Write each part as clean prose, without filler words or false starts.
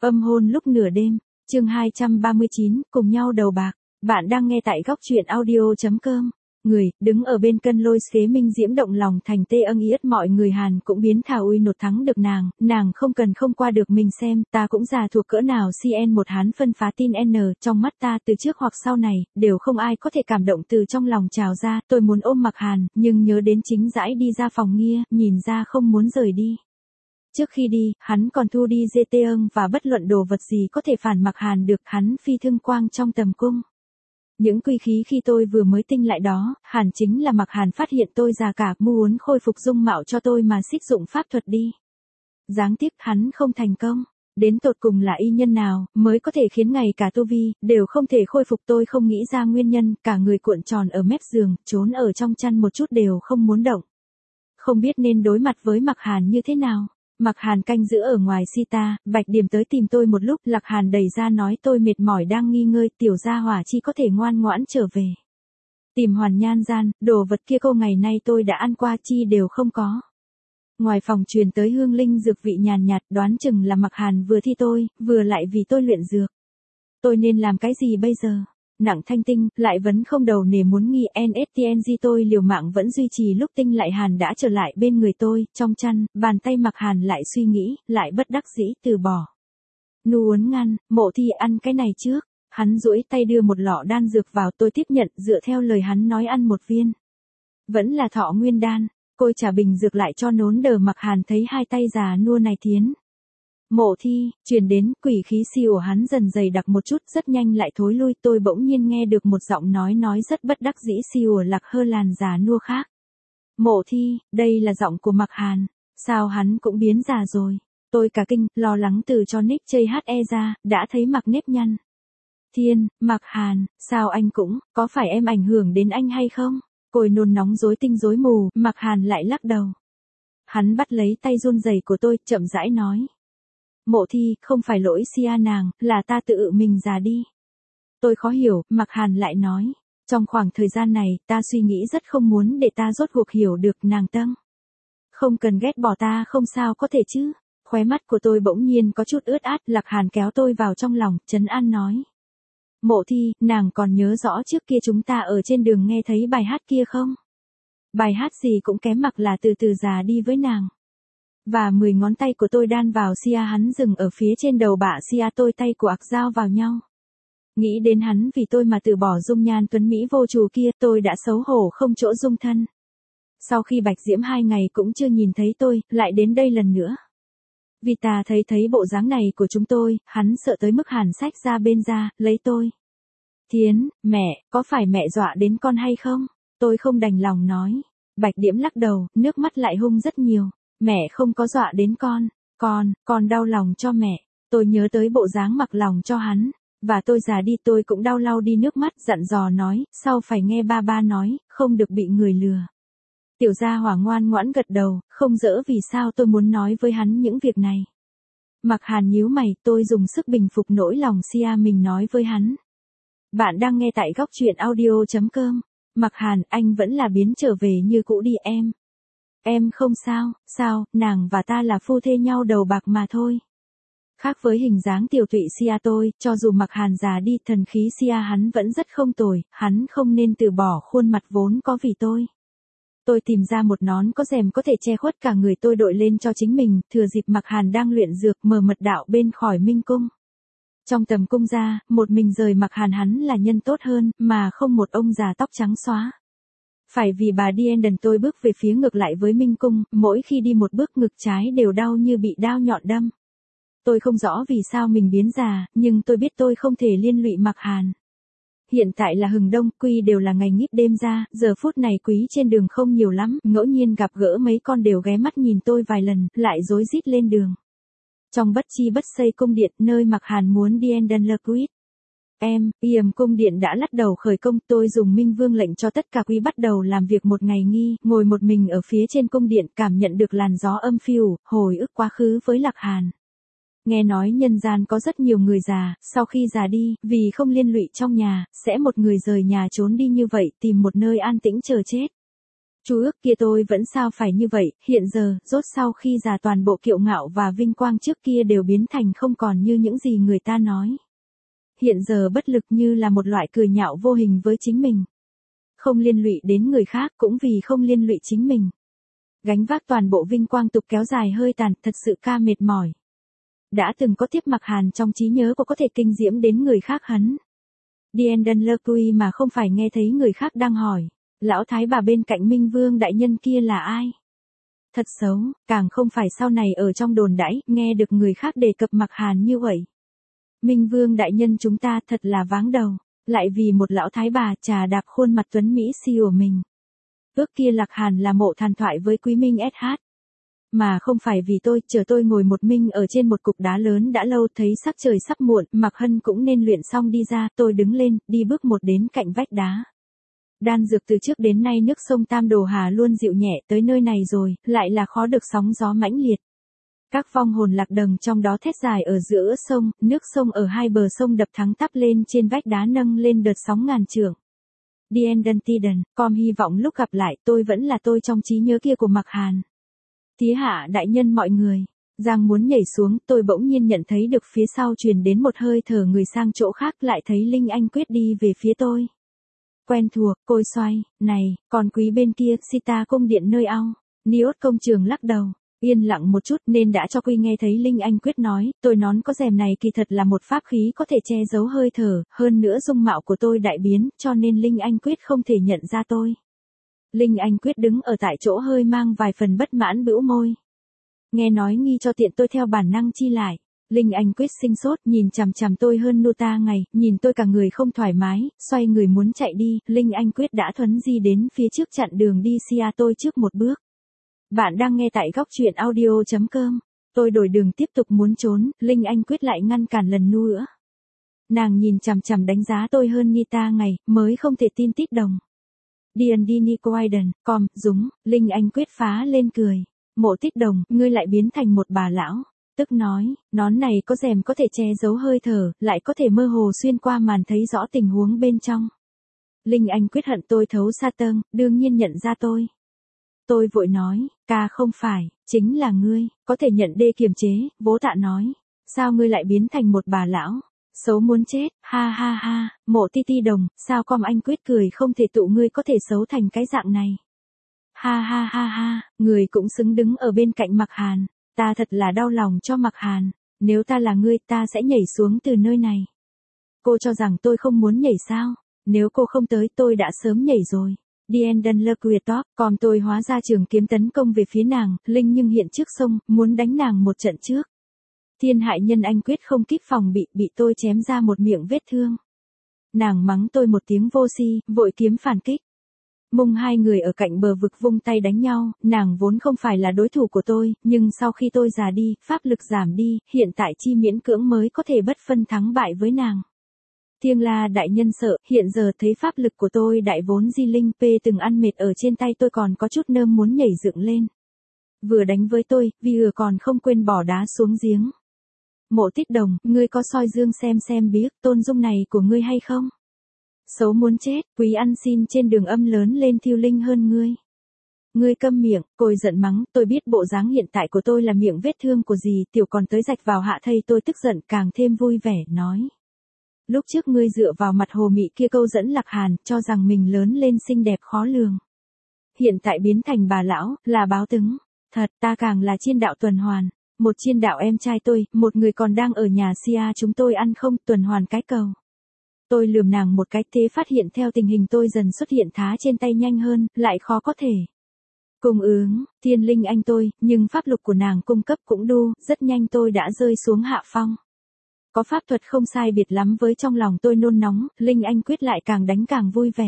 Âm hôn lúc nửa đêm, chương 239, cùng nhau đầu bạc. Bạn đang nghe tại góc truyện audio.com. Người, đứng ở bên cân lôi xế minh diễm động lòng thành tê âng yết mọi người Hàn cũng biến thảo uy nột thắng được nàng không cần không qua được mình xem, ta cũng già thuộc cỡ nào CN một hán phân phá tin N, trong mắt ta từ trước hoặc sau này, đều không ai có thể cảm động từ trong lòng trào ra, tôi muốn ôm Mặc Hàn, nhưng nhớ đến chính dãi đi ra phòng nghia, nhìn ra không muốn rời đi. Trước khi đi, hắn còn thu đi GT âng và bất luận đồ vật gì có thể phản Mặc Hàn được hắn phi thương quang trong tầm cung. Những quy khí khi tôi vừa mới tinh lại đó, hẳn chính là Mặc Hàn phát hiện tôi già cả, muốn khôi phục dung mạo cho tôi mà xích dụng pháp thuật đi. Đáng tiếc hắn không thành công. Đến tột cùng là y nhân nào, mới có thể khiến ngày cả tu vi, đều không thể khôi phục, tôi không nghĩ ra nguyên nhân, cả người cuộn tròn ở mép giường, trốn ở trong chăn một chút đều không muốn động. Không biết nên đối mặt với Mặc Hàn như thế nào. Mặc Hàn canh giữ ở ngoài Sita, Bạch Điểm tới tìm tôi một lúc, Lạc Hàn đẩy ra nói tôi mệt mỏi đang nghi ngơi, tiểu gia hỏa chi có thể ngoan ngoãn trở về. Tìm hoàn nhan gian, đồ vật kia cô ngày nay tôi đã ăn qua chi đều không có. Ngoài phòng truyền tới hương linh dược vị nhàn nhạt, đoán chừng là Mặc Hàn vừa thi tôi, vừa lại vì tôi luyện dược. Tôi nên làm cái gì bây giờ? Nặng thanh tinh, lại vẫn không đầu nề muốn nghi NSTNG, tôi liều mạng vẫn duy trì lúc tinh lại Hàn đã trở lại bên người tôi, trong chăn, bàn tay Mặc Hàn lại suy nghĩ, lại bất đắc dĩ từ bỏ. Nu uốn ngăn, Mộ Thi ăn cái này trước, hắn duỗi tay đưa một lọ đan dược vào, tôi tiếp nhận, dựa theo lời hắn nói ăn một viên. Vẫn là thọ nguyên đan, côi trả bình dược lại cho nốn đờ. Mặc Hàn thấy hai tay già nua này thiến. Mộ Thi, truyền đến, quỷ khí siêu của hắn dần dày đặc một chút, rất nhanh lại thối lui, tôi bỗng nhiên nghe được một giọng nói rất bất đắc dĩ siêu Lạc Hơ làn già nua khác. Mộ Thi, đây là giọng của Mặc Hàn, sao hắn cũng biến già rồi. Tôi cả kinh, lo lắng từ cho nick chơi HE ra, đã thấy Mặc nếp nhăn. Thiên, Mặc Hàn, sao anh cũng, có phải em ảnh hưởng đến anh hay không? Côi nôn nóng rối tinh rối mù, Mặc Hàn lại lắc đầu. Hắn bắt lấy tay run rẩy của tôi, chậm rãi nói. Mộ Thi, không phải lỗi Sia nàng, là ta tự mình già đi. Tôi khó hiểu, Mặc Hàn lại nói. Trong khoảng thời gian này, ta suy nghĩ rất không muốn để ta rốt cuộc hiểu được nàng tâm. Không cần ghét bỏ ta không sao có thể chứ. Khóe mắt của tôi bỗng nhiên có chút ướt át, Lạc Hàn kéo tôi vào trong lòng, trấn an nói. Mộ Thi, nàng còn nhớ rõ trước kia chúng ta ở trên đường nghe thấy bài hát kia không? Bài hát gì cũng kém Mặc là từ từ già đi với nàng. Và 10 ngón tay của tôi đan vào Sia, hắn dừng ở phía trên đầu bạ Sia, tôi tay của ạc giao vào nhau. Nghĩ đến hắn vì tôi mà từ bỏ dung nhan tuấn Mỹ vô trù kia, tôi đã xấu hổ không chỗ dung thân. Sau khi Bạch Diễm 2 ngày cũng chưa nhìn thấy tôi, lại đến đây lần nữa. Vì ta thấy bộ dáng này của chúng tôi, hắn sợ tới mức hàn sách ra bên ra, lấy tôi. Thiến, mẹ, có phải mẹ dọa đến con hay không? Tôi không đành lòng nói. Bạch Diễm lắc đầu, nước mắt lại hung rất nhiều. Mẹ không có dọa đến con đau lòng cho mẹ. Tôi nhớ tới bộ dáng Mặc lòng cho hắn. Và tôi già đi, tôi cũng đau lau đi nước mắt, dặn dò nói, sau phải nghe ba nói, không được bị người lừa. Tiểu gia hỏa ngoan ngoãn gật đầu, không dỡ vì sao tôi muốn nói với hắn những việc này. Mặc Hàn nhíu mày, tôi dùng sức bình phục nỗi lòng Sia mình nói với hắn. Bạn đang nghe tại góc truyện audio.com. Mặc Hàn, anh vẫn là biến trở về như cũ đi em. Em không sao, nàng và ta là phu thê nhau đầu bạc mà thôi. Khác với hình dáng tiểu tụy Sia tôi, cho dù Mặc Hàn già đi, thần khí Sia hắn vẫn rất không tồi, hắn không nên từ bỏ khuôn mặt vốn có vì tôi. Tôi tìm ra một nón có rèm có thể che khuất cả người, tôi đội lên cho chính mình, thừa dịp Mặc Hàn đang luyện dược, mở mật đạo bên khỏi Minh Cung. Trong tầm cung ra, một mình rời Mặc Hàn, hắn là nhân tốt hơn, mà không một ông già tóc trắng xóa. Phải vì bà Dienden tôi bước về phía ngược lại với Minh Cung, mỗi khi đi một bước ngực trái đều đau như bị đao nhọn đâm. Tôi không rõ vì sao mình biến già, nhưng tôi biết tôi không thể liên lụy Mặc Hàn. Hiện tại là hừng đông, quy đều là ngày nghíp đêm ra, giờ phút này quý trên đường không nhiều lắm, ngẫu nhiên gặp gỡ mấy con đều ghé mắt nhìn tôi vài lần, lại rối rít lên đường. Trong bất chi bất xây cung điện, nơi Mặc Hàn muốn Dienden Lequit. Yểm cung điện đã lbắt đầu khởi công, tôi dùng Minh Vương lệnh cho tất cả quý bắt đầu làm việc một ngày nghi, ngồi một mình ở phía trên cung điện, cảm nhận được làn gió âm phiêu, hồi ức quá khứ với Lạc Hàn. Nghe nói nhân gian có rất nhiều người già, sau khi già đi, vì không liên lụy trong nhà, sẽ một người rời nhà trốn đi như vậy, tìm một nơi an tĩnh chờ chết. Chu ước kia tôi vẫn sao phải như vậy, hiện giờ, rốt sau khi già toàn bộ kiệu ngạo và vinh quang trước kia đều biến thành không còn như những gì người ta nói. Hiện giờ bất lực như là một loại cười nhạo vô hình với chính mình. Không liên lụy đến người khác cũng vì không liên lụy chính mình. Gánh vác toàn bộ vinh quang tục kéo dài hơi tàn, thật sự ca mệt mỏi. Đã từng có tiếp Mặc Hàn trong trí nhớ cô có thể kinh diễm đến người khác hắn. Diendon Lecui mà không phải nghe thấy người khác đang hỏi. Lão thái bà bên cạnh Minh Vương đại nhân kia là ai? Thật xấu, càng không phải sau này ở trong đồn đãi, nghe được người khác đề cập Mặc Hàn như vậy. Minh Vương đại nhân chúng ta thật là váng đầu, lại vì một lão thái bà trà đạp khuôn mặt tuấn Mỹ si của mình. Ước kia Lạc Hàn là mộ than thoại với Quý Minh SH. Mà không phải vì tôi, chờ tôi ngồi một mình ở trên một cục đá lớn đã lâu thấy sắc trời sắp muộn, Mạc Hân cũng nên luyện xong đi ra, tôi đứng lên, đi bước một đến cạnh vách đá. Đan dược từ trước đến nay nước sông Tam Đồ Hà luôn dịu nhẹ, tới nơi này rồi, lại là khó được sóng gió mãnh liệt. Các vong hồn lạc đầng trong đó thét dài ở giữa sông, nước sông ở hai bờ sông đập thắng tắp lên trên vách đá nâng lên đợt sóng ngàn trượng. Diendon Tiden, com hy vọng lúc gặp lại tôi vẫn là tôi trong trí nhớ kia của Mạc Hàn. Tía hạ đại nhân mọi người. Giang muốn nhảy xuống, tôi bỗng nhiên nhận thấy được phía sau truyền đến một hơi thở người sang chỗ khác, lại thấy Linh Anh Quyết đi về phía tôi. Quen thuộc, côi xoay, này, còn quý bên kia, Sita cung điện nơi ao. Niốt công trường lắc đầu, yên lặng một chút nên đã cho Quy nghe thấy Linh Anh Quyết nói, tôi nón có rèm này kỳ thật là một pháp khí có thể che giấu hơi thở, hơn nữa dung mạo của tôi đại biến, cho nên Linh Anh Quyết không thể nhận ra tôi. Linh Anh Quyết đứng ở tại chỗ hơi mang vài phần bất mãn bĩu môi. Nghe nói nghi cho tiện tôi theo bản năng chi lại. Linh Anh Quyết sinh sốt nhìn chằm chằm tôi hơn nota ngày, nhìn tôi cả người không thoải mái, xoay người muốn chạy đi, Linh Anh Quyết đã thuấn di đến phía trước chặn đường đi xia tôi trước một bước. Bạn đang nghe tại góc truyện audio.com. Tôi đổi đường tiếp tục muốn trốn, Linh Anh Quyết lại ngăn cản lần nữa. Nàng nhìn chằm chằm đánh giá tôi hơn Nita ngày, mới không thể tin tít đồng. Diendini Quaiden, dúng, Linh Anh Quyết phá lên cười. Mộ Tích Đồng, ngươi lại biến thành một bà lão. Tức nói, nón này có rèm có thể che giấu hơi thở, lại có thể mơ hồ xuyên qua màn thấy rõ tình huống bên trong. Linh Anh Quyết hận tôi thấu xa tâng, đương nhiên nhận ra tôi. Tôi vội nói, ca không phải, chính là ngươi, có thể nhận đê kiềm chế, Vố Tạ nói. Sao ngươi lại biến thành một bà lão? Xấu muốn chết, ha ha ha, Mộ Ti Ti Đồng, sao anh Quyết cười không thể tụ ngươi có thể xấu thành cái dạng này. Ha ha ha ha, người cũng xứng đứng ở bên cạnh Mạc Hàn, ta thật là đau lòng cho Mạc Hàn, nếu ta là ngươi ta sẽ nhảy xuống từ nơi này. Cô cho rằng tôi không muốn nhảy sao, nếu cô không tới tôi đã sớm nhảy rồi. Diendon Lequitop, còn tôi hóa ra trường kiếm tấn công về phía nàng, Linh nhưng hiện trước sông, muốn đánh nàng một trận trước. Thiên hại nhân Anh Quyết không kịp phòng bị tôi chém ra một miệng vết thương. Nàng mắng tôi một tiếng vô si, vội kiếm phản kích. Mông hai người ở cạnh bờ vực vung tay đánh nhau, nàng vốn không phải là đối thủ của tôi, nhưng sau khi tôi già đi, pháp lực giảm đi, hiện tại chi miễn cưỡng mới có thể bất phân thắng bại với nàng. Thiêng La đại nhân sợ, hiện giờ thấy pháp lực của tôi đại vốn di linh p từng ăn mệt ở trên tay tôi còn có chút nơm muốn nhảy dựng lên. Vừa đánh với tôi, vì còn không quên bỏ đá xuống giếng. Mộ Tích Đồng, ngươi có soi dương xem biết tôn dung này của ngươi hay không? Xấu muốn chết, quý ăn xin trên đường âm lớn lên thiêu linh hơn ngươi. Ngươi câm miệng, côi giận mắng, tôi biết bộ dáng hiện tại của tôi là miệng vết thương của gì, tiểu còn tới rạch vào hạ thây tôi tức giận càng thêm vui vẻ, nói. Lúc trước ngươi dựa vào mặt hồ mị kia câu dẫn Lạc Hàn, cho rằng mình lớn lên xinh đẹp khó lường. Hiện tại biến thành bà lão, là báo tứng. Thật, ta càng là chiên đạo tuần hoàn. Một chiên đạo em trai tôi, một người còn đang ở nhà Sia chúng tôi ăn không, tuần hoàn cái cầu. Tôi lườm nàng một cái thế phát hiện theo tình hình tôi dần xuất hiện thá trên tay nhanh hơn, lại khó có thể. Cùng ứng, thiên linh anh tôi, nhưng pháp lục của nàng cung cấp cũng đu, rất nhanh tôi đã rơi xuống hạ phong. Có pháp thuật không sai biệt lắm với trong lòng tôi nôn nóng, Linh Anh Quyết lại càng đánh càng vui vẻ.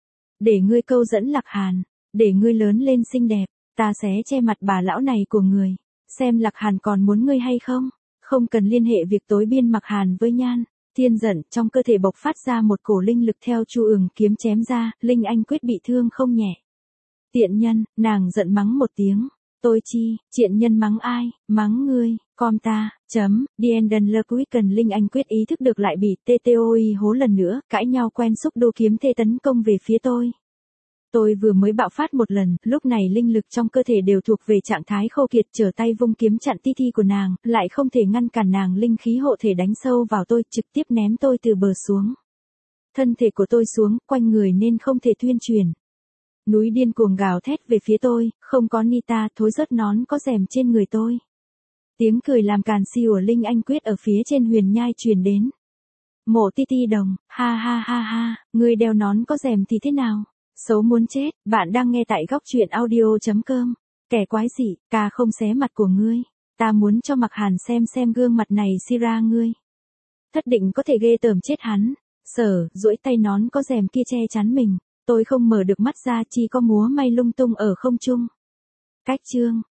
Để ngươi câu dẫn Lạc Hàn, để ngươi lớn lên xinh đẹp, ta sẽ che mặt bà lão này của người. Xem Lạc Hàn còn muốn ngươi hay không, không cần liên hệ việc tối biên Mạc Hàn với Nhan. Thiên giận, trong cơ thể bộc phát ra một cổ linh lực theo Chu Ường kiếm chém ra, Linh Anh Quyết bị thương không nhẹ. Tiện nhân, nàng giận mắng một tiếng. Tôi chi, tiện nhân mắng ai, mắng ngươi, com ta, Diendon Lequitcan Linh Anh Quyết ý thức được lại bị TTOI hố lần nữa, cãi nhau quen xúc đô kiếm thê tấn công về phía tôi. Tôi vừa mới bạo phát một lần, lúc này linh lực trong cơ thể đều thuộc về trạng thái khô kiệt, trở tay vung kiếm chặn Titi của nàng, lại không thể ngăn cản nàng linh khí hộ thể đánh sâu vào tôi, trực tiếp ném tôi từ bờ xuống. Thân thể của tôi xuống, quanh người nên không thể thuyên chuyển. Núi điên cuồng gào thét về phía tôi, không có Nita, thối rớt nón có rèm trên người tôi. Tiếng cười làm càn si của Linh Anh Quyết ở phía trên huyền nhai truyền đến. Mộ Titi đồng, ha ha ha ha, người đeo nón có rèm thì thế nào? Xấu muốn chết, bạn đang nghe tại góc truyện audio.com. Kẻ quái dị, ca không xé mặt của ngươi. Ta muốn cho Mặc Hàn xem gương mặt này Sira ngươi. Thất định có thể ghê tởm chết hắn. Sở, duỗi tay nón có rèm kia che chắn mình. Tôi không mở được mắt ra, chỉ có múa may lung tung ở không trung. Cách chương.